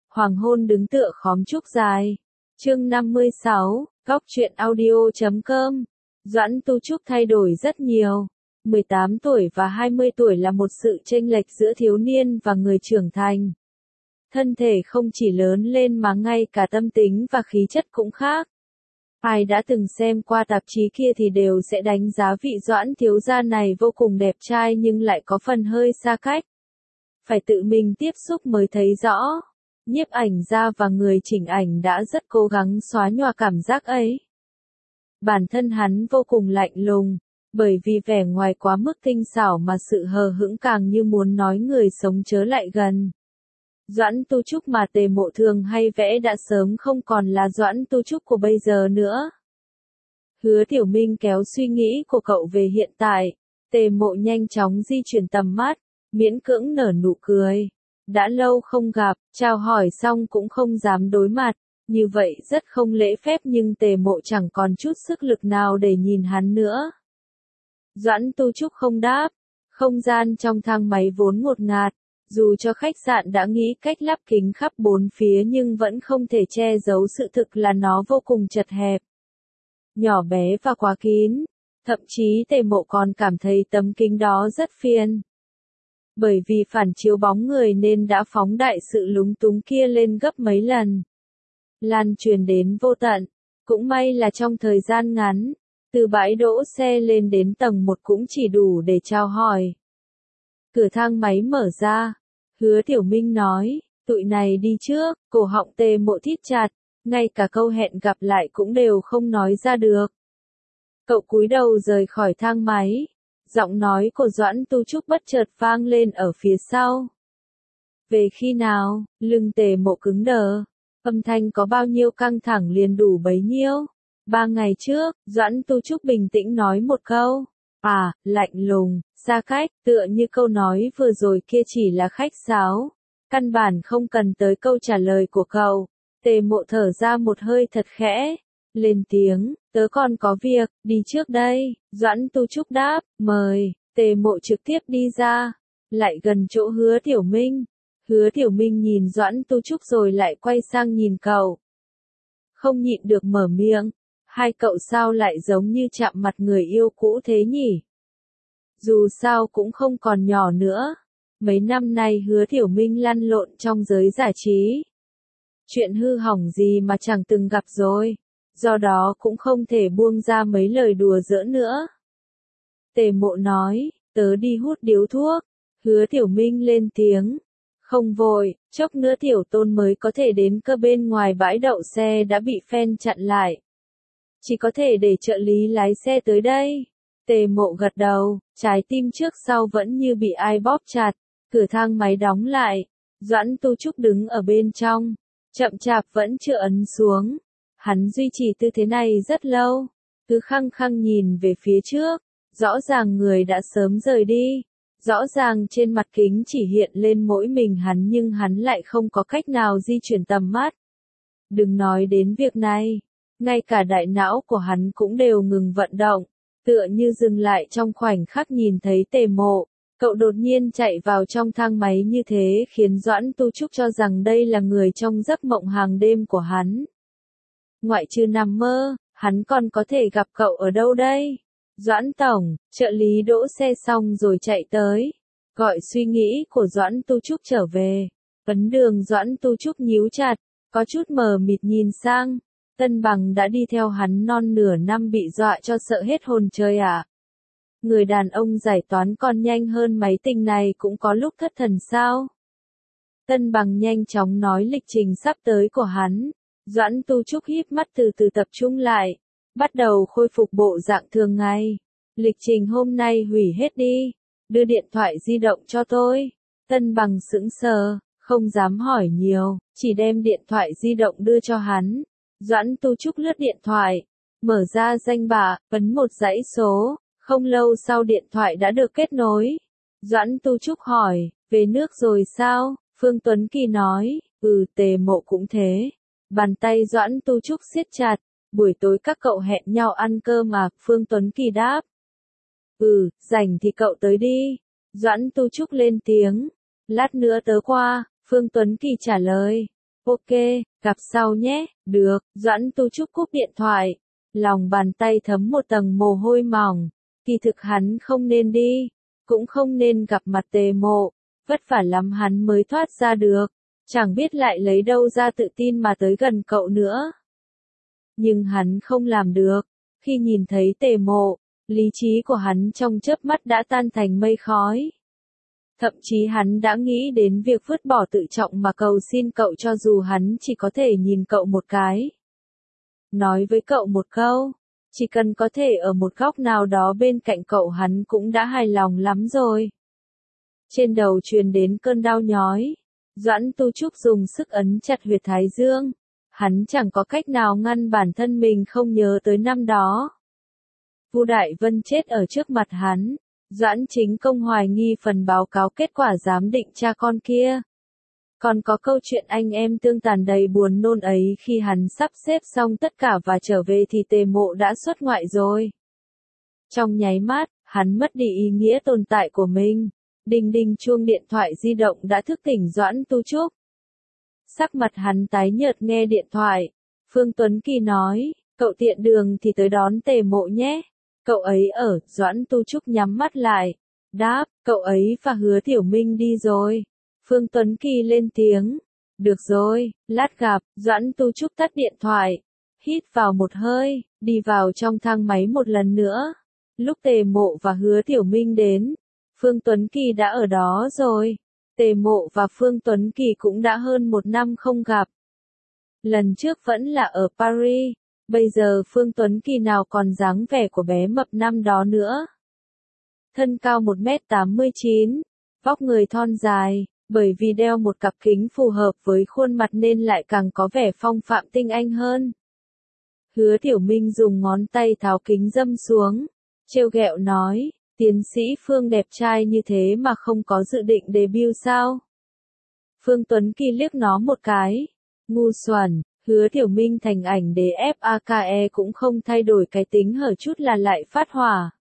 Hoàng hôn đứng tựa khóm trúc dài. Chương 56, Góc truyện audio.com. Doãn Tu Trúc thay đổi rất nhiều. 18 tuổi và 20 tuổi là một sự chênh lệch giữa thiếu niên và người trưởng thành. Thân thể không chỉ lớn lên mà ngay cả tâm tính và khí chất cũng khác. Ai đã từng xem qua tạp chí kia thì đều sẽ đánh giá vị Doãn thiếu gia này vô cùng đẹp trai nhưng lại có phần hơi xa cách. Phải tự mình tiếp xúc mới thấy rõ. Nhiếp ảnh gia và người chỉnh ảnh đã rất cố gắng xóa nhòa cảm giác ấy. Bản thân hắn vô cùng lạnh lùng, bởi vì vẻ ngoài quá mức tinh xảo mà sự hờ hững càng như muốn nói người sống chớ lại gần. Doãn Tu Trúc mà Tề Mộ thường hay vẽ đã sớm không còn là Doãn Tu Trúc của bây giờ nữa. Hứa Tiểu Minh kéo suy nghĩ của cậu về hiện tại, Tề Mộ nhanh chóng di chuyển tầm mắt, miễn cưỡng nở nụ cười. Đã lâu không gặp, chào hỏi xong cũng không dám đối mặt, như vậy rất không lễ phép nhưng Tề Mộ chẳng còn chút sức lực nào để nhìn hắn nữa. Doãn Tu Trúc không đáp, không gian trong thang máy vốn ngột ngạt, dù cho khách sạn đã nghĩ cách lắp kính khắp bốn phía nhưng vẫn không thể che giấu sự thực là nó vô cùng chật hẹp. Nhỏ bé và quá kín, thậm chí Tề Mộ còn cảm thấy tấm kính đó rất phiền. Bởi vì phản chiếu bóng người nên đã phóng đại sự lúng túng kia lên gấp mấy lần. Lan truyền đến vô tận, cũng may là trong thời gian ngắn, từ bãi đỗ xe lên đến tầng 1 cũng chỉ đủ để chào hỏi. Cửa thang máy mở ra, Hứa Tiểu Minh nói, tụi này đi trước, cổ họng Tề Mộ thít chặt, ngay cả câu hẹn gặp lại cũng đều không nói ra được. Cậu cúi đầu rời khỏi thang máy. Giọng nói của Doãn Tu Trúc bất chợt vang lên ở phía sau. Về khi nào, lưng Tề Mộ cứng đờ. Âm thanh có bao nhiêu căng thẳng liền đủ bấy nhiêu. 3 ngày trước, Doãn Tu Trúc bình tĩnh nói một câu. À, lạnh lùng, xa cách, tựa như câu nói vừa rồi kia chỉ là khách sáo. Căn bản không cần tới câu trả lời của cậu. Tề Mộ thở ra một hơi thật khẽ. Lên tiếng, tớ còn có việc, đi trước đây. Doãn Tu Trúc đáp, mời. Tề Mộ trực tiếp đi ra, lại gần chỗ Hứa Tiểu Minh. Hứa Tiểu Minh nhìn Doãn Tu Trúc rồi lại quay sang nhìn cậu. Không nhịn được mở miệng, hai cậu sao lại giống như chạm mặt người yêu cũ thế nhỉ? Dù sao cũng không còn nhỏ nữa. Mấy năm nay Hứa Tiểu Minh lăn lộn trong giới giải trí. Chuyện hư hỏng gì mà chẳng từng gặp rồi. Do đó cũng không thể buông ra mấy lời đùa giỡn nữa. Tề Mộ nói, tớ đi hút điếu thuốc. Hứa Tiểu Minh lên tiếng. Không vội, chốc nữa Tiểu Tôn mới có thể đến cơ bên ngoài bãi đậu xe đã bị phen chặn lại. Chỉ có thể để trợ lý lái xe tới đây. Tề Mộ gật đầu, trái tim trước sau vẫn như bị ai bóp chặt. Cửa thang máy đóng lại. Doãn Tu Trúc đứng ở bên trong. Chậm chạp vẫn chưa ấn xuống. Hắn duy trì tư thế này rất lâu, cứ khăng khăng nhìn về phía trước, rõ ràng người đã sớm rời đi, rõ ràng trên mặt kính chỉ hiện lên mỗi mình hắn nhưng hắn lại không có cách nào di chuyển tầm mắt. Đừng nói đến việc này, ngay cả đại não của hắn cũng đều ngừng vận động, tựa như dừng lại trong khoảnh khắc nhìn thấy Tề Mộ. Cậu đột nhiên chạy vào trong thang máy như thế khiến Doãn Tu Trúc cho rằng đây là người trong giấc mộng hàng đêm của hắn. Ngoại trừ nằm mơ, hắn còn có thể gặp cậu ở đâu đây? Doãn tổng, trợ lý đỗ xe xong rồi chạy tới. Gọi suy nghĩ của Doãn Tu Trúc trở về. Ấn đường Doãn Tu Trúc nhíu chặt, có chút mờ mịt nhìn sang. Tân Bằng đã đi theo hắn non nửa năm bị dọa cho sợ hết hồn chơi à? Người đàn ông giải toán còn nhanh hơn máy tính này cũng có lúc thất thần sao? Tân Bằng nhanh chóng nói lịch trình sắp tới của hắn. Doãn Tu Trúc híp mắt từ từ tập trung lại, bắt đầu khôi phục bộ dạng thường ngày. Lịch trình hôm nay hủy hết đi, đưa điện thoại di động cho tôi. Tân Bằng sững sờ, không dám hỏi nhiều, chỉ đem điện thoại di động đưa cho hắn. Doãn Tu Trúc lướt điện thoại, mở ra danh bạ, ấn một dãy số, không lâu sau điện thoại đã được kết nối. Doãn Tu Trúc hỏi, về nước rồi sao? Phương Tuấn Kỳ nói, Tề Mộ cũng thế. Bàn tay Doãn Tu Trúc siết chặt, buổi tối các cậu hẹn nhau ăn cơm à? Phương Tuấn Kỳ đáp. Rảnh thì cậu tới đi. Doãn Tu Trúc lên tiếng. Lát nữa tớ qua, Phương Tuấn Kỳ trả lời. Ok, gặp sau nhé, được, Doãn Tu Trúc cúp điện thoại. Lòng bàn tay thấm một tầng mồ hôi mỏng. Kỳ thực hắn không nên đi, cũng không nên gặp mặt Tề Mộ, vất vả lắm hắn mới thoát ra được, chẳng biết lại lấy đâu ra tự tin mà tới gần cậu nữa. Nhưng hắn không làm được, khi nhìn thấy Tề Mộ, lý trí của hắn trong chớp mắt đã tan thành mây khói. Thậm chí hắn đã nghĩ đến việc vứt bỏ tự trọng mà cầu xin cậu cho dù hắn chỉ có thể nhìn cậu một cái. Nói với cậu một câu, chỉ cần có thể ở một góc nào đó bên cạnh cậu hắn cũng đã hài lòng lắm rồi. Trên đầu truyền đến cơn đau nhói, Doãn Tu Trúc dùng sức ấn chặt huyệt thái dương. Hắn chẳng có cách nào ngăn bản thân mình không nhớ tới năm đó. Vu Đại Vân chết ở trước mặt hắn, Doãn Chính Công hoài nghi phần báo cáo kết quả giám định cha con kia. Còn có câu chuyện anh em tương tàn đầy buồn nôn ấy khi hắn sắp xếp xong tất cả và trở về thì Tề Mộ đã xuất ngoại rồi. Trong nháy mắt, hắn mất đi ý nghĩa tồn tại của mình. Đinh đinh chuông điện thoại di động đã thức tỉnh Doãn Tu Trúc. Sắc mặt hắn tái nhợt nghe điện thoại. Phương Tuấn Kỳ nói, cậu tiện đường thì tới đón Tề Mộ nhé. Cậu ấy ở, Doãn Tu Trúc nhắm mắt lại. Đáp, cậu ấy và Hứa Tiểu Minh đi rồi. Phương Tuấn Kỳ lên tiếng. Được rồi, lát gặp, Doãn Tu Trúc tắt điện thoại. Hít vào một hơi, đi vào trong thang máy một lần nữa. Lúc Tề Mộ và Hứa Tiểu Minh đến, Phương Tuấn Kỳ đã ở đó rồi. Tề Mộ và Phương Tuấn Kỳ cũng đã hơn 1 năm không gặp. Lần trước vẫn là ở Paris, bây giờ Phương Tuấn Kỳ nào còn dáng vẻ của bé mập năm đó nữa. Thân cao 1m89, vóc người thon dài, bởi vì đeo một cặp kính phù hợp với khuôn mặt nên lại càng có vẻ phong phạm tinh anh hơn. Hứa Tiểu Minh dùng ngón tay tháo kính râm xuống, trêu ghẹo nói, tiến sĩ Phương đẹp trai như thế mà không có dự định debut sao? Phương Tuấn Kỳ liếc nó một cái, ngu xuẩn. Hứa Tiểu Minh thành ảnh đế FAKE cũng không thay đổi cái tính hở chút là lại phát hỏa.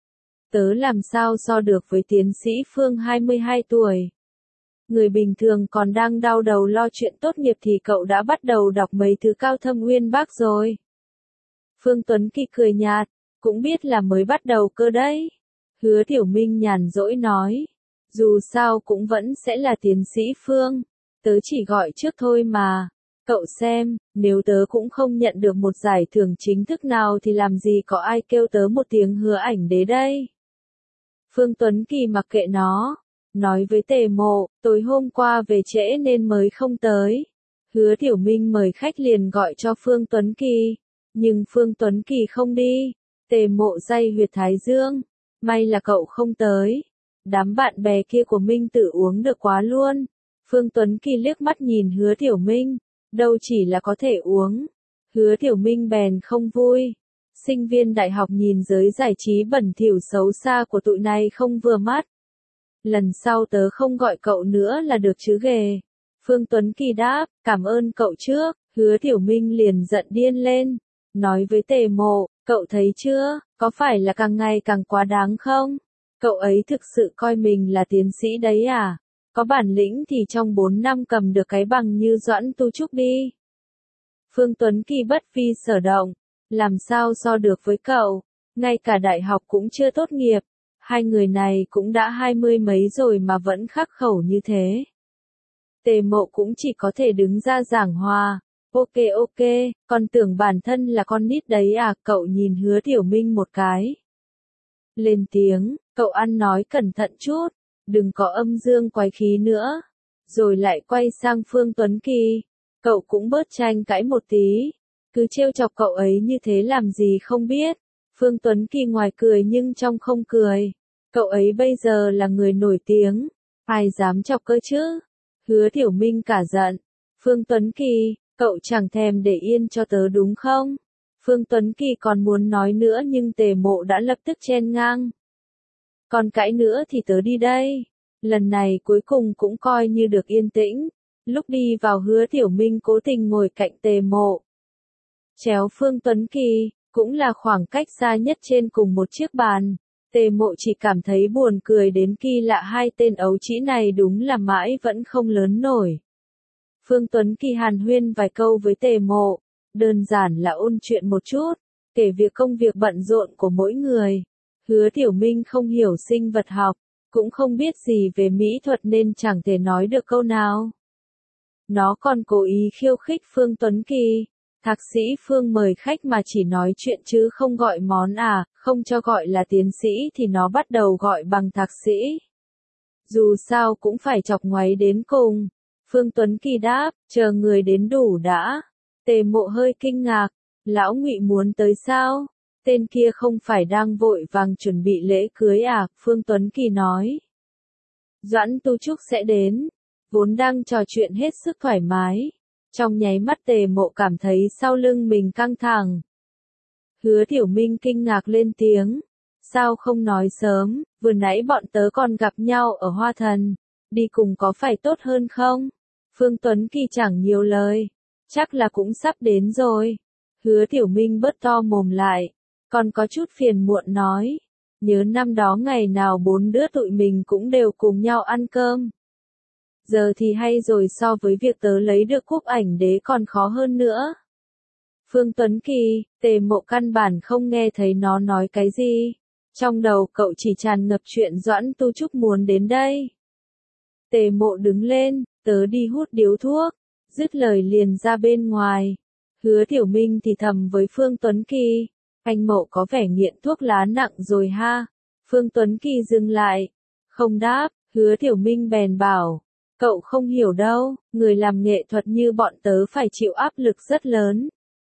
Tớ làm sao so được với tiến sĩ Phương 22 tuổi. Người bình thường còn đang đau đầu lo chuyện tốt nghiệp thì cậu đã bắt đầu đọc mấy thứ cao thâm uyên bác rồi. Phương Tuấn Kỳ cười nhạt, cũng biết là mới bắt đầu cơ đấy. Hứa Tiểu Minh nhàn rỗi nói, dù sao cũng vẫn sẽ là tiến sĩ Phương, tớ chỉ gọi trước thôi mà. Cậu xem, nếu tớ cũng không nhận được một giải thưởng chính thức nào thì làm gì có ai kêu tớ một tiếng hứa ảnh đế đây. Phương Tuấn Kỳ mặc kệ nó, nói với Tề Mộ, tối hôm qua về trễ nên mới không tới. Hứa Tiểu Minh mời khách liền gọi cho Phương Tuấn Kỳ, nhưng Phương Tuấn Kỳ không đi. Tề Mộ day huyệt thái dương, may là cậu không tới. Đám bạn bè kia của Minh Tử uống được quá luôn. Phương Tuấn Kỳ liếc mắt nhìn Hứa Tiểu Minh. Đâu chỉ là có thể uống. Hứa Tiểu Minh bèn không vui. Sinh viên đại học nhìn giới giải trí bẩn thỉu xấu xa của tụi này không vừa mắt. Lần sau tớ không gọi cậu nữa là được chứ ghê. Phương Tuấn Kỳ đáp, cảm ơn cậu trước. Hứa Tiểu Minh liền giận điên lên. Nói với Tề Mộ, cậu thấy chưa, có phải là càng ngày càng quá đáng không? Cậu ấy thực sự coi mình là tiến sĩ đấy à? Có bản lĩnh thì trong 4 năm cầm được cái bằng như Doãn Tu Trúc đi. Phương Tuấn Kỳ bất vi sở động, làm sao so được với cậu, ngay cả đại học cũng chưa tốt nghiệp, hai người này cũng đã 20 mấy rồi mà vẫn khắc khẩu như thế. Tề Mộ cũng chỉ có thể đứng ra giảng hòa, ok, còn tưởng bản thân là con nít đấy à, cậu nhìn Hứa Tiểu Minh một cái. Lên tiếng, cậu ăn nói cẩn thận chút. Đừng có âm dương quái khí nữa. Rồi lại quay sang Phương Tuấn Kỳ. Cậu cũng bớt tranh cãi một tí. Cứ trêu chọc cậu ấy như thế làm gì không biết. Phương Tuấn Kỳ ngoài cười nhưng trong không cười. Cậu ấy bây giờ là người nổi tiếng. Ai dám chọc cơ chứ? Hứa Tiểu Minh cả giận. Phương Tuấn Kỳ, cậu chẳng thèm để yên cho tớ đúng không? Phương Tuấn Kỳ còn muốn nói nữa nhưng Tề Mộ đã lập tức chen ngang. Còn cãi nữa thì tớ đi đây. Lần này cuối cùng cũng coi như được yên tĩnh. Lúc đi vào Hứa Tiểu Minh cố tình ngồi cạnh Tề Mộ. Chéo Phương Tuấn Kỳ, cũng là khoảng cách xa nhất trên cùng một chiếc bàn. Tề Mộ chỉ cảm thấy buồn cười đến kỳ lạ, hai tên ấu trĩ này đúng là mãi vẫn không lớn nổi. Phương Tuấn Kỳ hàn huyên vài câu với Tề Mộ, đơn giản là ôn chuyện một chút, kể việc công việc bận rộn của mỗi người. Hứa Tiểu Minh không hiểu sinh vật học, cũng không biết gì về mỹ thuật nên chẳng thể nói được câu nào. Nó còn cố ý khiêu khích Phương Tuấn Kỳ. Thạc sĩ Phương mời khách mà chỉ nói chuyện chứ không gọi món à, không cho gọi là tiến sĩ thì nó bắt đầu gọi bằng thạc sĩ. Dù sao cũng phải chọc ngoáy đến cùng. Phương Tuấn Kỳ đáp, chờ người đến đủ đã. Tề Mộ hơi kinh ngạc, lão Ngụy muốn tới sao? Tên kia không phải đang vội vàng chuẩn bị lễ cưới à? Phương Tuấn Kỳ nói. Doãn Tu Trúc sẽ đến. Vốn đang trò chuyện hết sức thoải mái. Trong nháy mắt Tề Mộ cảm thấy sau lưng mình căng thẳng. Hứa Tiểu Minh kinh ngạc lên tiếng. Sao không nói sớm, vừa nãy bọn tớ còn gặp nhau ở Hoa Thần. Đi cùng có phải tốt hơn không? Phương Tuấn Kỳ chẳng nhiều lời. Chắc là cũng sắp đến rồi. Hứa Tiểu Minh bớt to mồm lại. Còn có chút phiền muộn nói. Nhớ năm đó ngày nào 4 đứa tụi mình cũng đều cùng nhau ăn cơm. Giờ thì hay rồi, so với việc tớ lấy được cúp ảnh đế còn khó hơn nữa. Phương Tuấn Kỳ, Tề Mộ căn bản không nghe thấy nó nói cái gì. Trong đầu cậu chỉ tràn ngập chuyện Doãn Tu Trúc muốn đến đây. Tề Mộ đứng lên, tớ đi hút điếu thuốc, dứt lời liền ra bên ngoài. Hứa Tiểu Minh thì thầm với Phương Tuấn Kỳ, anh Mộ có vẻ nghiện thuốc lá nặng rồi ha. Phương Tuấn Kỳ dừng lại, không đáp. Hứa Tiểu Minh bèn bảo, cậu không hiểu đâu, người làm nghệ thuật như bọn tớ phải chịu áp lực rất lớn.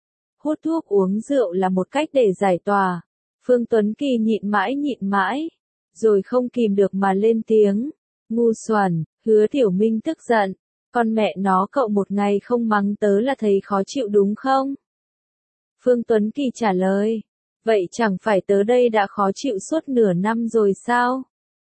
Hút thuốc uống rượu là một cách để giải tỏa. Phương Tuấn Kỳ nhịn mãi, rồi không kìm được mà lên tiếng. Ngu xuẩn. Hứa Tiểu Minh tức giận. Con mẹ nó, cậu một ngày không mắng tớ là thấy khó chịu đúng không? Phương Tuấn Kỳ trả lời. Vậy chẳng phải tớ đây đã khó chịu suốt nửa năm rồi sao?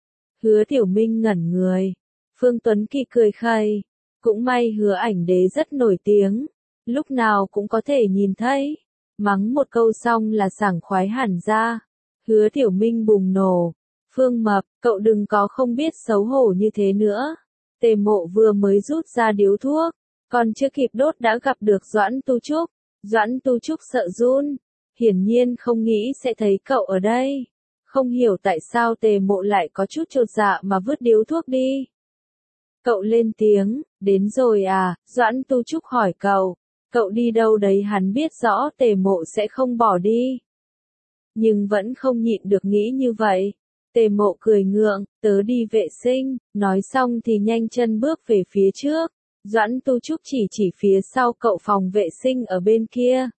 Hứa Tiểu Minh ngẩn người. Phương Tuấn Kỳ cười khẩy. Cũng may Hứa Ảnh Đế rất nổi tiếng. Lúc nào cũng có thể nhìn thấy. Mắng một câu xong là sảng khoái hẳn ra. Hứa Tiểu Minh bùng nổ. Phương Mập, cậu đừng có không biết xấu hổ như thế nữa. Tề Mộ vừa mới rút ra điếu thuốc. Còn chưa kịp đốt đã gặp được Doãn Tu Trúc. Doãn Tu Trúc sợ run. Hiển nhiên không nghĩ sẽ thấy cậu ở đây. Không hiểu tại sao Tề Mộ lại có chút chột dạ mà vứt điếu thuốc đi. Cậu lên tiếng, đến rồi à? Doãn Tu Trúc hỏi cậu. Cậu đi đâu đấy? Hắn biết rõ Tề Mộ sẽ không bỏ đi. Nhưng vẫn không nhịn được nghĩ như vậy. Tề Mộ cười ngượng, tớ đi vệ sinh, nói xong thì nhanh chân bước về phía trước. Doãn Tu Trúc chỉ phía sau cậu, phòng vệ sinh ở bên kia.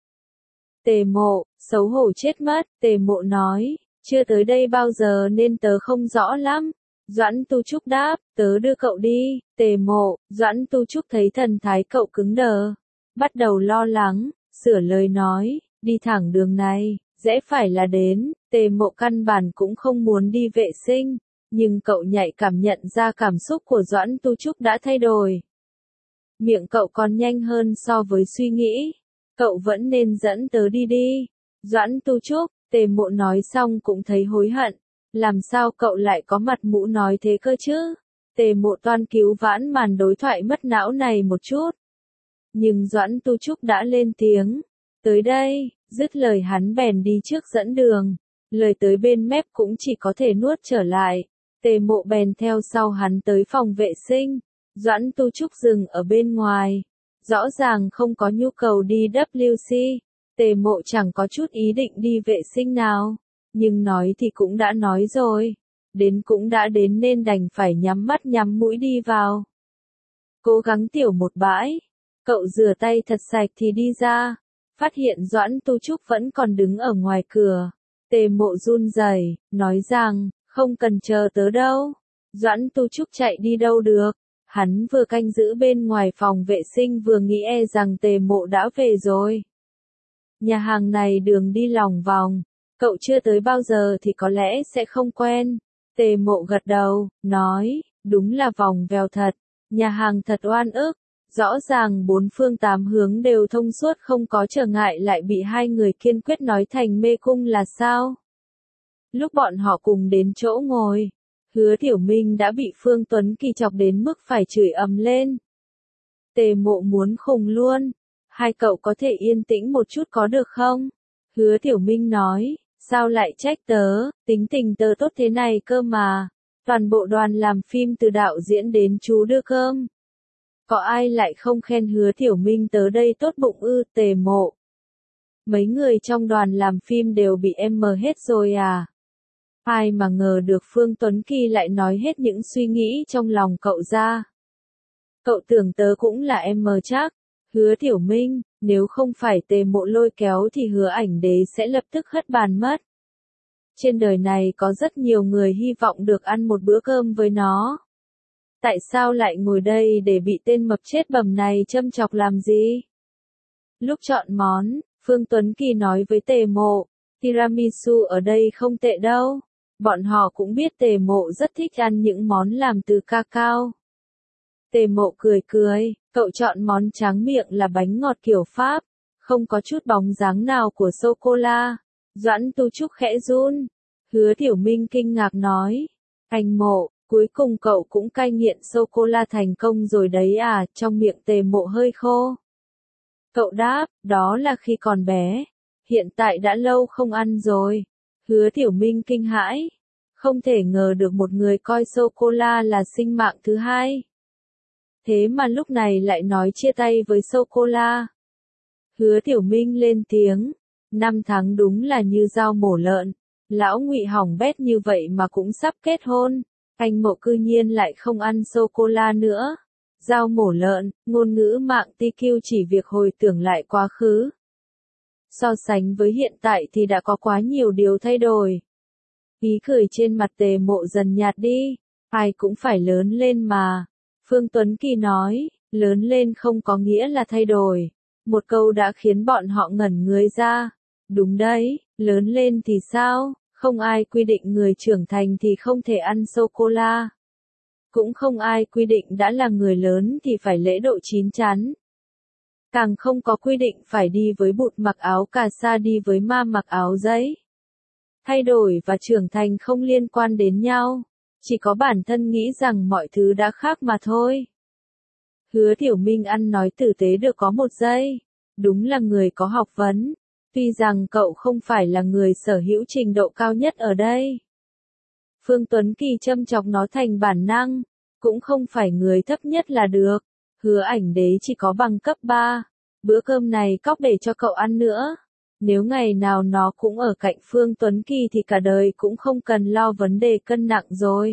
Tề Mộ, xấu hổ chết mất, Tề Mộ nói, chưa tới đây bao giờ nên tớ không rõ lắm. Doãn Tu Trúc đáp, tớ đưa cậu đi. Tề Mộ, Doãn Tu Trúc thấy thần thái cậu cứng đờ, bắt đầu lo lắng, sửa lời nói, đi thẳng đường này, rẽ phải là đến. Tề Mộ căn bản cũng không muốn đi vệ sinh, nhưng cậu nhạy cảm nhận ra cảm xúc của Doãn Tu Trúc đã thay đổi. Miệng cậu còn nhanh hơn so với suy nghĩ. Cậu vẫn nên dẫn tớ đi đi. Doãn Tu Trúc, Tề Mộ nói xong cũng thấy hối hận. Làm sao cậu lại có mặt mũi nói thế cơ chứ? Tề Mộ toan cứu vãn màn đối thoại mất não này một chút. Nhưng Doãn Tu Trúc đã lên tiếng. Tới đây, dứt lời hắn bèn đi trước dẫn đường. Lời tới bên mép cũng chỉ có thể nuốt trở lại. Tề Mộ bèn theo sau hắn tới phòng vệ sinh. Doãn Tu Trúc dừng ở bên ngoài. Rõ ràng không có nhu cầu đi WC. Tề Mộ chẳng có chút ý định đi vệ sinh nào. Nhưng nói thì cũng đã nói rồi. Đến cũng đã đến nên đành phải nhắm mắt nhắm mũi đi vào. Cố gắng tiểu một bãi. Cậu rửa tay thật sạch thì đi ra. Phát hiện Doãn Tu Trúc vẫn còn đứng ở ngoài cửa. Tề Mộ run rẩy, nói rằng, không cần chờ tớ đâu. Doãn Tu Trúc chạy đi đâu được. Hắn vừa canh giữ bên ngoài phòng vệ sinh vừa nghĩ rằng Tề Mộ đã về rồi. Nhà hàng này đường đi lòng vòng. Cậu chưa tới bao giờ thì có lẽ sẽ không quen. Tề Mộ gật đầu, nói, đúng là vòng vèo thật. Nhà hàng thật oan ức. Rõ ràng bốn phương tám hướng đều thông suốt không có trở ngại, lại bị hai người kiên quyết nói thành mê cung là sao? Lúc bọn họ cùng đến chỗ ngồi, Hứa Tiểu Minh đã bị Phương Tuấn Kỳ chọc đến mức phải chửi ầm lên. Tề Mộ muốn khùng luôn. Hai cậu có thể yên tĩnh một chút có được không? Hứa Tiểu Minh nói, sao lại trách tớ, tính tình tớ tốt thế này cơ mà. Toàn bộ đoàn làm phim từ đạo diễn đến chú đưa cơm. Có ai lại không khen Hứa Tiểu Minh tớ đây tốt bụng ư? Tề Mộ. Mấy người trong đoàn làm phim đều bị em mờ hết rồi à? Ai mà ngờ được Phương Tuấn Kỳ lại nói hết những suy nghĩ trong lòng cậu ra. Cậu tưởng tớ cũng là em mờ chắc. Hứa Tiểu Minh, nếu không phải Tề Mộ lôi kéo thì Hứa Ảnh Đế sẽ lập tức hất bàn mất. Trên đời này có rất nhiều người hy vọng được ăn một bữa cơm với nó. Tại sao lại ngồi đây để bị tên mập chết bầm này châm chọc làm gì? Lúc chọn món, Phương Tuấn Kỳ nói với Tề Mộ, tiramisu ở đây không tệ đâu. Bọn họ cũng biết Tề Mộ rất thích ăn những món làm từ cacao. Tề Mộ cười cười, cậu chọn món tráng miệng là bánh ngọt kiểu Pháp, không có chút bóng dáng nào của sô-cô-la. Doãn Tu Trúc khẽ run. Hứa Tiểu Minh kinh ngạc nói, anh Mộ, cuối cùng cậu cũng cai nghiện sô-cô-la thành công rồi đấy à? Trong miệng Tề Mộ hơi khô. Cậu đáp, đó là khi còn bé, hiện tại đã lâu không ăn rồi. Hứa Tiểu Minh kinh hãi, không thể ngờ được một người coi sô-cô-la là sinh mạng thứ hai. Thế mà lúc này lại nói chia tay với sô-cô-la. Hứa Tiểu Minh lên tiếng, 5 tháng đúng là như dao mổ lợn, lão Ngụy hỏng bét như vậy mà cũng sắp kết hôn, anh Mộ cư nhiên lại không ăn sô-cô-la nữa. Dao mổ lợn, ngôn ngữ mạng TQ chỉ việc hồi tưởng lại quá khứ. So sánh với hiện tại thì đã có quá nhiều điều thay đổi. Ý cười trên mặt Tề Mộ dần nhạt đi, ai cũng phải lớn lên mà. Phương Tuấn Kỳ nói, lớn lên không có nghĩa là thay đổi. Một câu đã khiến bọn họ ngẩn người ra. Đúng đấy, lớn lên thì sao? Không ai quy định người trưởng thành thì không thể ăn sô-cô-la. Cũng không ai quy định đã là người lớn thì phải lễ độ chín chắn. Càng không có quy định phải đi với bụt mặc áo cà sa đi với ma mặc áo giấy. Thay đổi và trưởng thành không liên quan đến nhau, chỉ có bản thân nghĩ rằng mọi thứ đã khác mà thôi. Hứa Tiểu Minh ăn nói tử tế được có một giây, đúng là người có học vấn, tuy rằng cậu không phải là người sở hữu trình độ cao nhất ở đây. Phương Tuấn Kỳ châm chọc nó thành bản năng, cũng không phải người thấp nhất là được. Hứa Ảnh Đế chỉ có bằng cấp 3, bữa cơm này cóc để cho cậu ăn nữa. Nếu ngày nào nó cũng ở cạnh Phương Tuấn Kỳ thì cả đời cũng không cần lo vấn đề cân nặng rồi.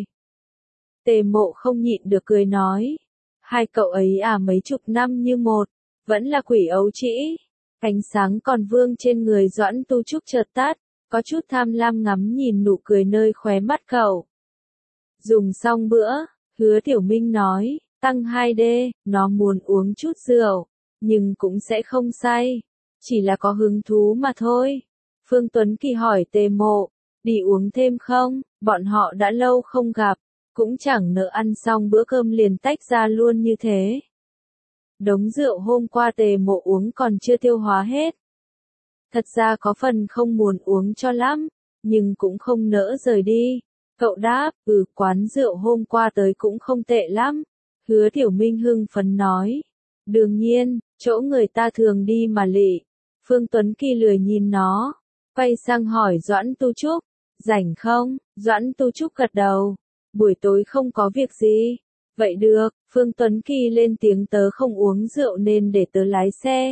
Tề Mộ không nhịn được cười nói, hai cậu ấy à mấy chục năm như một, vẫn là quỷ ấu trĩ. Ánh sáng còn vương trên người Doãn Tu Trúc chợt tắt, có chút tham lam ngắm nhìn nụ cười nơi khóe mắt cậu. Dùng xong bữa, Hứa Tiểu Minh nói, tăng 2D, nó muốn uống chút rượu, nhưng cũng sẽ không say, chỉ là có hứng thú mà thôi. Phương Tuấn Kỳ hỏi Tề Mộ, đi uống thêm không? Bọn họ đã lâu không gặp, cũng chẳng nỡ ăn xong bữa cơm liền tách ra luôn như thế. Đống rượu hôm qua Tề Mộ uống còn chưa tiêu hóa hết. Thật ra có phần không muốn uống cho lắm, nhưng cũng không nỡ rời đi. Cậu đáp, quán rượu hôm qua tới cũng không tệ lắm. Hứa Tiểu Minh hưng phấn nói. Đương nhiên, chỗ người ta thường đi mà lị. Phương Tuấn Kỳ lười nhìn nó, quay sang hỏi Doãn Tu Trúc, rảnh không? Doãn Tu Trúc gật đầu. Buổi tối không có việc gì. Vậy được, Phương Tuấn Kỳ lên tiếng, tớ không uống rượu nên để tớ lái xe.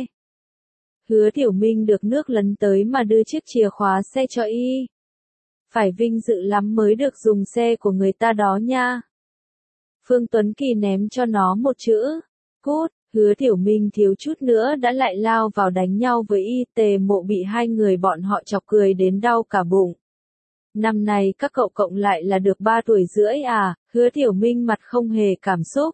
Hứa Tiểu Minh được nước lấn tới mà đưa chiếc chìa khóa xe cho y. Phải vinh dự lắm mới được dùng xe của người ta đó nha. Phương Tuấn Kỳ ném cho nó một chữ, cút. Hứa Tiểu Minh thiếu chút nữa đã lại lao vào đánh nhau với y. Tề Mộ bị hai người bọn họ chọc cười đến đau cả bụng. Năm nay các cậu cộng lại là được 3 tuổi rưỡi à? Hứa Tiểu Minh mặt không hề cảm xúc.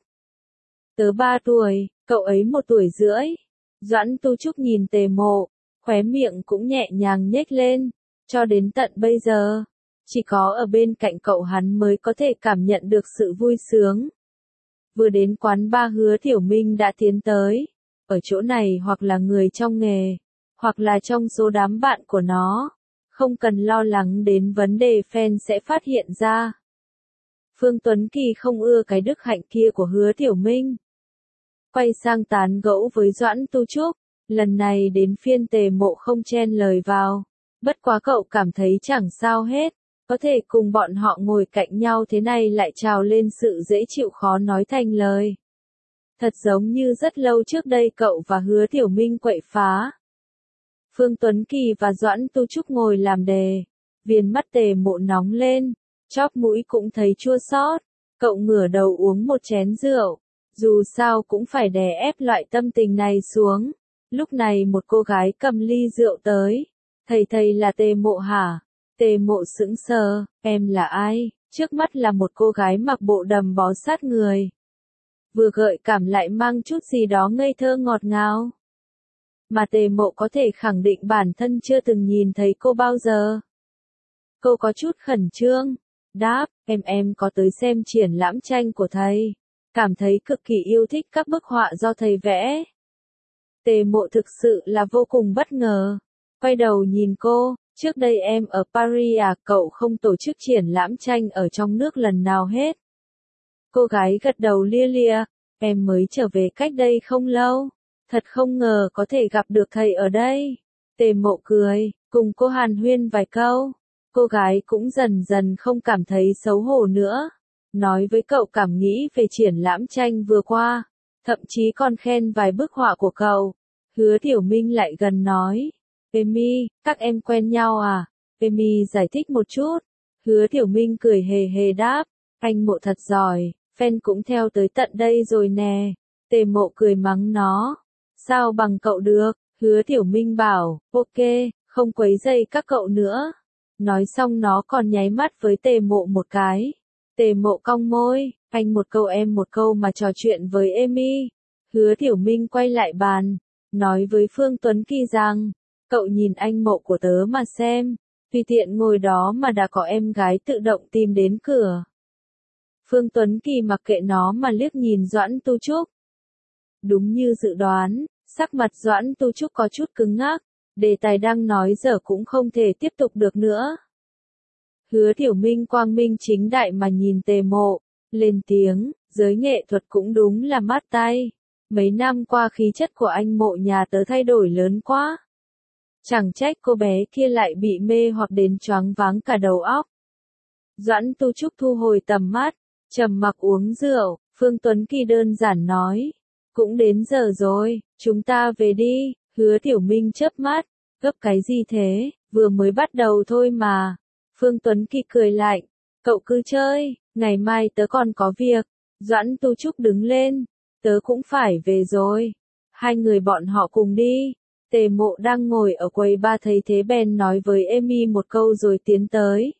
Tớ 3 tuổi, cậu ấy 1 tuổi rưỡi. Doãn Tu Trúc nhìn Tề Mộ, khóe miệng cũng nhẹ nhàng nhếch lên. Cho đến tận bây giờ, chỉ có ở bên cạnh cậu hắn mới có thể cảm nhận được sự vui sướng. Vừa đến quán bar Hứa Tiểu Minh đã tiến tới. Ở chỗ này hoặc là người trong nghề, hoặc là trong số đám bạn của nó. Không cần lo lắng đến vấn đề fan sẽ phát hiện ra. Phương Tuấn Kỳ không ưa cái đức hạnh kia của Hứa Tiểu Minh. quay sang tán gẫu với Doãn Tu Trúc. Lần này đến phiên Tề Mộ không chen lời vào. Bất quá cậu cảm thấy chẳng sao hết. Có thể cùng bọn họ ngồi cạnh nhau thế này lại trào lên sự dễ chịu khó nói thành lời. Thật giống như rất lâu trước đây cậu và Hứa Tiểu Minh quậy phá. Phương Tuấn Kỳ và Doãn Tu Trúc ngồi làm đề. Viền mắt Tề Mộ nóng lên, chóp mũi cũng thấy chua xót. Cậu ngửa đầu uống một chén rượu. Dù sao cũng phải đè ép loại tâm tình này xuống. Lúc này một cô gái cầm ly rượu tới. Thầy là Tề Mộ hả? Tề Mộ sững sờ, em là ai? Trước mắt là một cô gái mặc bộ đầm bó sát người. Vừa gợi cảm lại mang chút gì đó ngây thơ ngọt ngào. Mà Tề Mộ có thể khẳng định bản thân chưa từng nhìn thấy cô bao giờ. Cô có chút khẩn trương. Đáp, em có tới xem triển lãm tranh của thầy. Cảm thấy cực kỳ yêu thích các bức họa do thầy vẽ. Tề Mộ thực sự là vô cùng bất ngờ. Quay đầu nhìn cô, trước đây em ở Paris à, cậu không tổ chức triển lãm tranh ở trong nước lần nào hết. Cô gái gật đầu lia lịa, em mới trở về cách đây không lâu. Thật không ngờ có thể gặp được thầy ở đây. Tề Mộ cười, cùng cô hàn huyên vài câu. Cô gái cũng dần dần không cảm thấy xấu hổ nữa. Nói với cậu cảm nghĩ về triển lãm tranh vừa qua. Thậm chí còn khen vài bức họa của cậu. Hứa Tiểu Minh lại gần nói. Amy, các em quen nhau à? Amy giải thích một chút. Hứa Tiểu Minh cười hề hề đáp. Anh Mộ thật giỏi, fan cũng theo tới tận đây rồi nè. Tề Mộ cười mắng nó. Sao bằng cậu được? Hứa Tiểu Minh bảo, ok, không quấy rầy các cậu nữa. Nói xong nó còn nháy mắt với Tề Mộ một cái. Tề Mộ cong môi, anh một câu em một câu mà trò chuyện với Amy. Hứa Tiểu Minh quay lại bàn, nói với Phương Tuấn Kỳ rằng, cậu nhìn anh Mộ của tớ mà xem, tùy tiện ngồi đó mà đã có em gái tự động tìm đến cửa. Phương Tuấn Kỳ mặc kệ nó mà liếc nhìn Doãn Tu Trúc. Đúng như dự đoán, sắc mặt Doãn Tu Trúc có chút cứng ngắc, đề tài đang nói giờ cũng không thể tiếp tục được nữa. Hứa Tiểu Minh quang minh chính đại mà nhìn Tề Mộ, lên tiếng, giới nghệ thuật cũng đúng là mát tay. Mấy năm qua khí chất của anh Mộ nhà tớ thay đổi lớn quá. Chẳng trách cô bé kia lại bị mê hoặc đến choáng váng cả đầu óc. Doãn Tu Trúc thu hồi tầm mắt, trầm mặc uống rượu, Phương Tuấn Kỳ đơn giản nói. Cũng đến giờ rồi, chúng ta về đi. Hứa Tiểu Minh chớp mắt, gấp cái gì thế, vừa mới bắt đầu thôi mà. Phương Tuấn Kỳ cười lạnh, cậu cứ chơi, ngày mai tớ còn có việc. Doãn Tu Trúc đứng lên, tớ cũng phải về rồi. Hai người bọn họ cùng đi. Tề Mộ đang ngồi ở quầy ba thấy thế bèn nói với Amy một câu rồi tiến tới.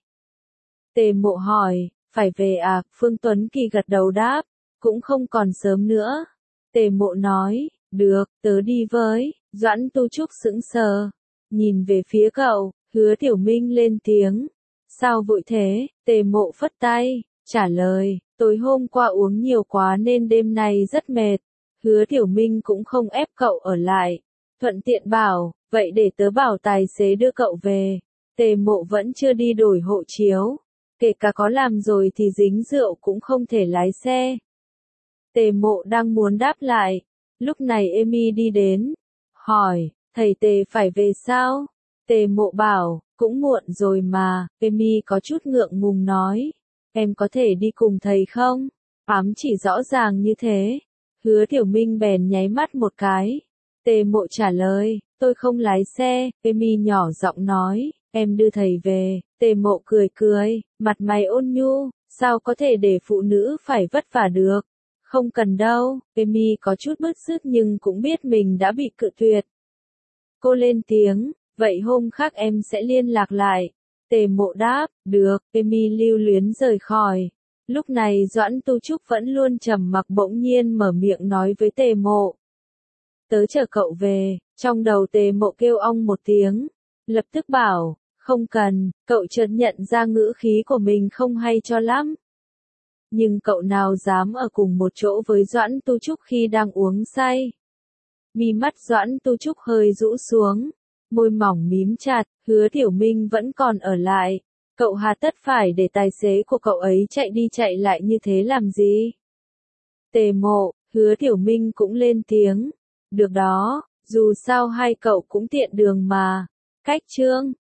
Tề Mộ hỏi, phải về à? Phương Tuấn Kỳ gật đầu đáp, cũng không còn sớm nữa. Tề Mộ nói, được, tớ đi với. Doãn Tu Trúc sững sờ, nhìn về phía cậu. Hứa Tiểu Minh lên tiếng, sao vội thế? Tề Mộ phất tay, trả lời, tối hôm qua uống nhiều quá nên đêm nay rất mệt. Hứa Tiểu Minh cũng không ép cậu ở lại, thuận tiện bảo, vậy để tớ bảo tài xế đưa cậu về. Tề Mộ vẫn chưa đi đổi hộ chiếu, kể cả có làm rồi thì dính rượu cũng không thể lái xe. Tề Mộ đang muốn đáp lại, lúc này Amy đi đến, hỏi, thầy Tề phải về sao? Tề Mộ bảo, cũng muộn rồi mà. Amy có chút ngượng ngùng nói, em có thể đi cùng thầy không? Ám chỉ rõ ràng như thế. Hứa Tiểu Minh bèn nháy mắt một cái. Tề Mộ trả lời, tôi không lái xe. Amy nhỏ giọng nói, em đưa thầy về. Tề Mộ cười cười, mặt mày ôn nhu, sao có thể để phụ nữ phải vất vả được? Không cần đâu. Amy có chút bứt rứt nhưng cũng biết mình đã bị cự tuyệt. Cô lên tiếng, vậy hôm khác em sẽ liên lạc lại. Tề Mộ đáp, được. Amy lưu luyến rời khỏi. Lúc này Doãn Tu Trúc vẫn luôn trầm mặc bỗng nhiên mở miệng nói với Tề Mộ. Tớ chở cậu về. Trong đầu Tề Mộ kêu ong một tiếng, lập tức bảo, không cần. Cậu chợt nhận ra ngữ khí của mình không hay cho lắm. Nhưng cậu nào dám ở cùng một chỗ với Doãn Tu Trúc khi đang uống say. Mi mắt Doãn Tu Trúc hơi rũ xuống, môi mỏng mím chặt. Hứa Tiểu Minh vẫn còn ở lại. Cậu hà tất phải để tài xế của cậu ấy chạy đi chạy lại như thế làm gì? Tề Mộ, Hứa Tiểu Minh cũng lên tiếng. Được đó, dù sao hai cậu cũng tiện đường mà. Cách Trương,